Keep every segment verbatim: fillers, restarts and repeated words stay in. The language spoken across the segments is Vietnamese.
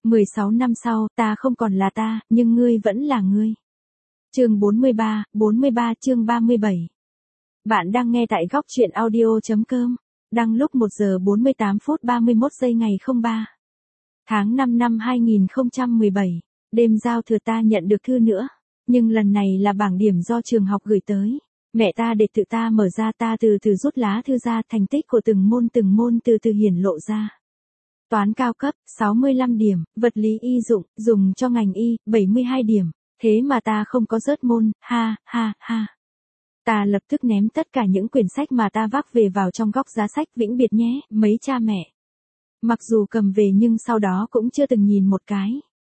mười sáu năm sau, ta không còn là ta, nhưng ngươi vẫn là ngươi. Chương bốn mươi ba, bốn mươi ba chương ba mươi bảy. Bạn đang nghe tại góc truyện audio chấm com. Đăng lúc một giờ bốn mươi tám phút ba mươi mốt giây ngày không ba. Tháng năm năm hai nghìn không trăm mười bảy. Đêm giao thừa ta nhận được thư nữa. Nhưng lần này là bảng điểm do trường học gửi tới. Mẹ ta để tự ta mở ra, ta từ từ rút lá thư ra, thành tích của từng môn từng môn từ từ hiển lộ ra. Toán cao cấp, sáu mươi lăm điểm, vật lý y dụng, dùng cho ngành y, bảy mươi hai điểm. Thế mà ta không có rớt môn, ha, ha, ha. Ta lập tức ném tất cả những quyển sách mà ta vác về vào trong góc giá sách, vĩnh biệt nhé, mấy cha mẹ. Mặc dù cầm về nhưng sau đó cũng chưa từng nhìn một cái.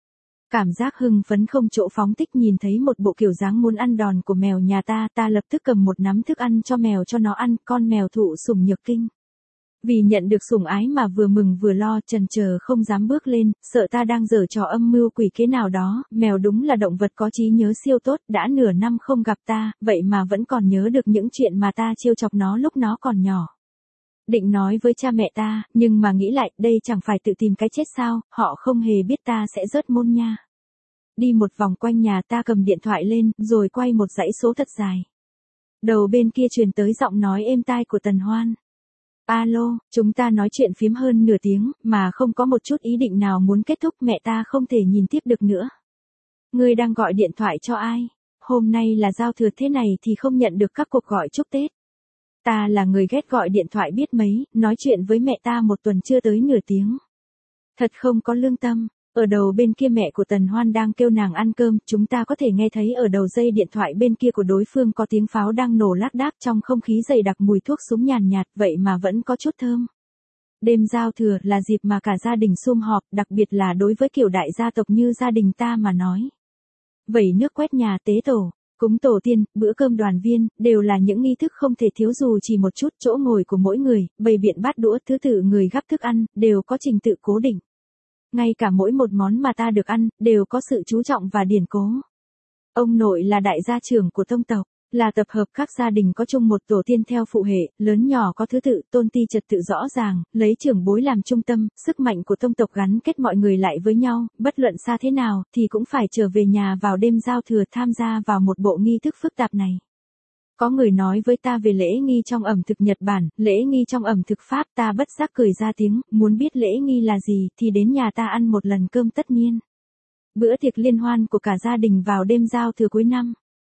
Cảm giác hưng phấn không chỗ phóng thích nhìn thấy một bộ kiểu dáng muốn ăn đòn của mèo nhà ta, ta lập tức cầm một nắm thức ăn cho mèo cho nó ăn, con mèo thụ sủng nhược kinh. Vì nhận được sủng ái mà vừa mừng vừa lo, chần chờ không dám bước lên, sợ ta đang giở trò âm mưu quỷ kế nào đó. Mèo đúng là động vật có trí nhớ siêu tốt, đã nửa năm không gặp ta, vậy mà vẫn còn nhớ được những chuyện mà ta trêu chọc nó lúc nó còn nhỏ. Định nói với cha mẹ ta, nhưng mà nghĩ lại, đây chẳng phải tự tìm cái chết sao, họ không hề biết ta sẽ rớt môn nha. Đi một vòng quanh nhà, ta cầm điện thoại lên, rồi quay một dãy số thật dài. Đầu bên kia truyền tới giọng nói êm tai của Tần Hoan. Alo, chúng ta nói chuyện phím hơn nửa tiếng, mà không có một chút ý định nào muốn kết thúc, mẹ ta không thể nhìn tiếp được nữa. Ngươi đang gọi điện thoại cho ai? Hôm nay là giao thừa thế này thì không nhận được các cuộc gọi chúc Tết. Ta là người ghét gọi điện thoại biết mấy, nói chuyện với mẹ ta một tuần chưa tới nửa tiếng. Thật không có lương tâm. Ở đầu bên kia mẹ của Tần Hoan đang kêu nàng ăn cơm, chúng ta có thể nghe thấy ở đầu dây điện thoại bên kia của đối phương có tiếng pháo đang nổ lác đác, trong không khí dày đặc mùi thuốc súng nhàn nhạt, vậy mà vẫn có chút thơm. Đêm giao thừa là dịp mà cả gia đình sum họp, đặc biệt là đối với kiểu đại gia tộc như gia đình ta mà nói. Vẩy nước quét nhà, tế tổ, cúng tổ tiên, bữa cơm đoàn viên, đều là những nghi thức không thể thiếu dù chỉ một chút. Chỗ ngồi của mỗi người, bày biện bát đũa, thứ tự người gắp thức ăn, đều có trình tự cố định. Ngay cả mỗi một món mà ta được ăn, đều có sự chú trọng và điển cố. Ông nội là đại gia trưởng của tông tộc, là tập hợp các gia đình có chung một tổ tiên theo phụ hệ, lớn nhỏ có thứ tự, tôn ti trật tự rõ ràng, lấy trưởng bối làm trung tâm, sức mạnh của tông tộc gắn kết mọi người lại với nhau, bất luận xa thế nào, thì cũng phải trở về nhà vào đêm giao thừa tham gia vào một bộ nghi thức phức tạp này. Có người nói với ta về lễ nghi trong ẩm thực Nhật Bản, lễ nghi trong ẩm thực Pháp, ta bất giác cười ra tiếng, muốn biết lễ nghi là gì thì đến nhà ta ăn một lần cơm tất nhiên. Bữa tiệc liên hoan của cả gia đình vào đêm giao thừa cuối năm.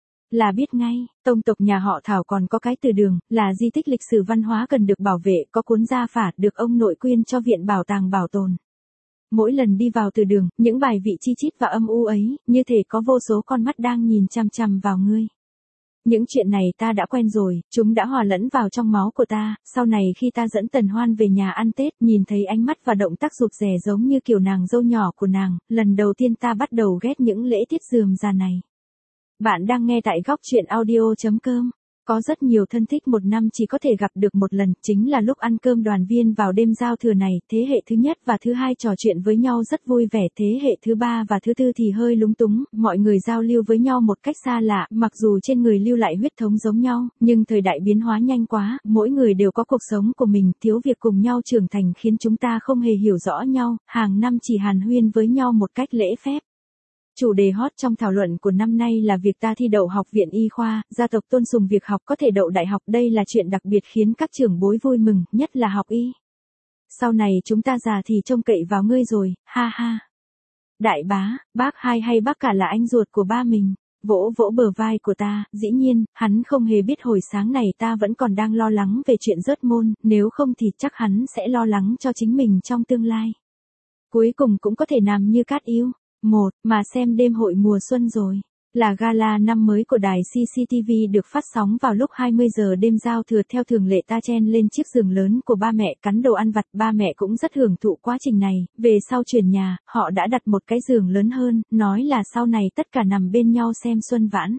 Là biết ngay, tông tộc nhà họ Thảo còn có cái từ đường, là di tích lịch sử văn hóa cần được bảo vệ, có cuốn gia phả được ông nội quyên cho viện bảo tàng bảo tồn. Mỗi lần đi vào từ đường, những bài vị chi chít và âm u ấy, như thể có vô số con mắt đang nhìn chằm chằm vào ngươi. Những chuyện này ta đã quen rồi, chúng đã hòa lẫn vào trong máu của ta, sau này khi ta dẫn Tần Hoan về nhà ăn Tết, nhìn thấy ánh mắt và động tác rụt rè giống như kiểu nàng dâu nhỏ của nàng, lần đầu tiên ta bắt đầu ghét những lễ tiết rườm rà này. Bạn đang nghe tại góc truyện audio chấm com. Có rất nhiều thân thích một năm chỉ có thể gặp được một lần, chính là lúc ăn cơm đoàn viên vào đêm giao thừa này. Thế hệ thứ nhất và thứ hai trò chuyện với nhau rất vui vẻ, thế hệ thứ ba và thứ tư thì hơi lúng túng, mọi người giao lưu với nhau một cách xa lạ, mặc dù trên người lưu lại huyết thống giống nhau, nhưng thời đại biến hóa nhanh quá, mỗi người đều có cuộc sống của mình, thiếu việc cùng nhau trưởng thành khiến chúng ta không hề hiểu rõ nhau, hàng năm chỉ hàn huyên với nhau một cách lễ phép. Chủ đề hot trong thảo luận của năm nay là việc ta thi đậu học viện y khoa, gia tộc tôn sùng việc học có thể đậu đại học, đây là chuyện đặc biệt khiến các trưởng bối vui mừng, nhất là học y. Sau này chúng ta già thì trông cậy vào ngươi rồi, ha ha. Đại bá, bác hai hay bác cả là anh ruột của ba mình, vỗ vỗ bờ vai của ta, dĩ nhiên, hắn không hề biết hồi sáng này ta vẫn còn đang lo lắng về chuyện rớt môn, nếu không thì chắc hắn sẽ lo lắng cho chính mình trong tương lai. Cuối cùng cũng có thể nằm như cát yêu. Một, mà xem đêm hội mùa xuân rồi. Là gala năm mới của đài xê xê tê vê được phát sóng vào lúc hai mươi giờ đêm giao thừa, theo thường lệ ta chen lên chiếc giường lớn của ba mẹ cắn đồ ăn vặt, ba mẹ cũng rất hưởng thụ quá trình này, về sau chuyển nhà, họ đã đặt một cái giường lớn hơn, nói là sau này tất cả nằm bên nhau xem xuân vãn.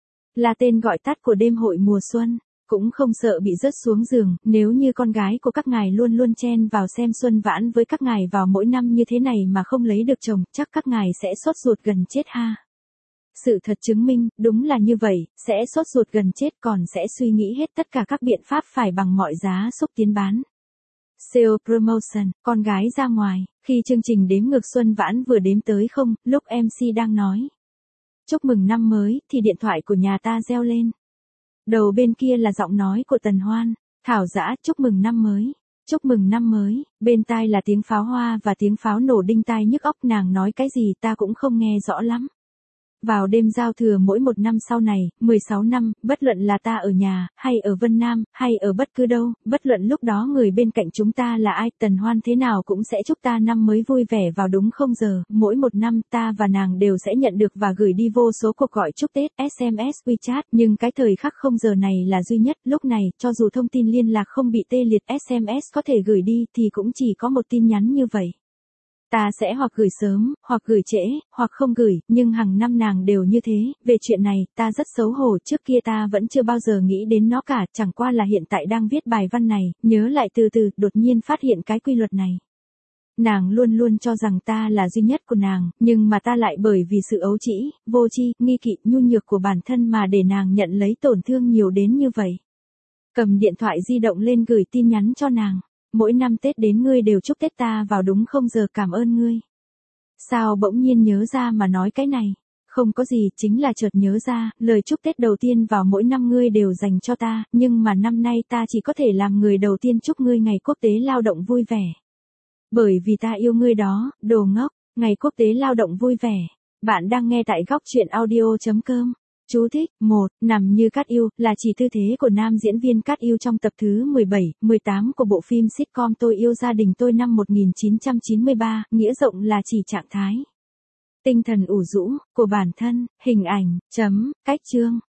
Là tên gọi tắt của đêm hội mùa xuân. Cũng không sợ bị rớt xuống giường, nếu như con gái của các ngài luôn luôn chen vào xem xuân vãn với các ngài vào mỗi năm như thế này mà không lấy được chồng, chắc các ngài sẽ sốt ruột gần chết ha. Sự thật chứng minh, đúng là như vậy, sẽ sốt ruột gần chết còn sẽ suy nghĩ hết tất cả các biện pháp phải bằng mọi giá xúc tiến bán. sale promotion, con gái ra ngoài, khi chương trình đếm ngược xuân vãn vừa đếm tới không, lúc em xê đang nói chúc mừng năm mới, thì điện thoại của nhà ta reo lên. Đầu bên kia là giọng nói của Tần Hoan, Thảo Dã chúc mừng năm mới, chúc mừng năm mới, bên tai là tiếng pháo hoa và tiếng pháo nổ đinh tai nhức óc, nàng nói cái gì ta cũng không nghe rõ lắm. Vào đêm giao thừa mỗi một năm sau này, mười sáu năm, bất luận là ta ở nhà, hay ở Vân Nam, hay ở bất cứ đâu, bất luận lúc đó người bên cạnh chúng ta là ai, Tần Hoan thế nào cũng sẽ chúc ta năm mới vui vẻ vào đúng không giờ, mỗi một năm ta và nàng đều sẽ nhận được và gửi đi vô số cuộc gọi chúc Tết, ét em ét, WeChat, nhưng cái thời khắc không giờ này là duy nhất, lúc này, cho dù thông tin liên lạc không bị tê liệt, ét em ét có thể gửi đi thì cũng chỉ có một tin nhắn như vậy. Ta sẽ hoặc gửi sớm, hoặc gửi trễ, hoặc không gửi, nhưng hàng năm nàng đều như thế, về chuyện này, ta rất xấu hổ, trước kia ta vẫn chưa bao giờ nghĩ đến nó cả, chẳng qua là hiện tại đang viết bài văn này, nhớ lại từ từ, đột nhiên phát hiện cái quy luật này. Nàng luôn luôn cho rằng ta là duy nhất của nàng, nhưng mà ta lại bởi vì sự ấu trĩ, vô tri, nghi kỵ, nhu nhược của bản thân mà để nàng nhận lấy tổn thương nhiều đến như vậy. Cầm điện thoại di động lên gửi tin nhắn cho nàng. Mỗi năm Tết đến ngươi đều chúc Tết ta vào đúng không giờ, cảm ơn ngươi. Sao bỗng nhiên nhớ ra mà nói cái này? Không có gì, chính là chợt nhớ ra, lời chúc Tết đầu tiên vào mỗi năm ngươi đều dành cho ta, nhưng mà năm nay ta chỉ có thể làm người đầu tiên chúc ngươi ngày quốc tế lao động vui vẻ. Bởi vì ta yêu ngươi đó, đồ ngốc, ngày quốc tế lao động vui vẻ. Bạn đang nghe tại góc truyện audio chấm com. Chú thích, một, nằm như Cát Yêu, là chỉ tư thế của nam diễn viên Cát Yêu trong tập thứ mười bảy, mười tám của bộ phim sitcom Tôi yêu gia đình tôi năm một nghìn chín trăm chín mươi ba, nghĩa rộng là chỉ trạng thái tinh thần ủ rũ của bản thân, hình ảnh, chấm, cách chương.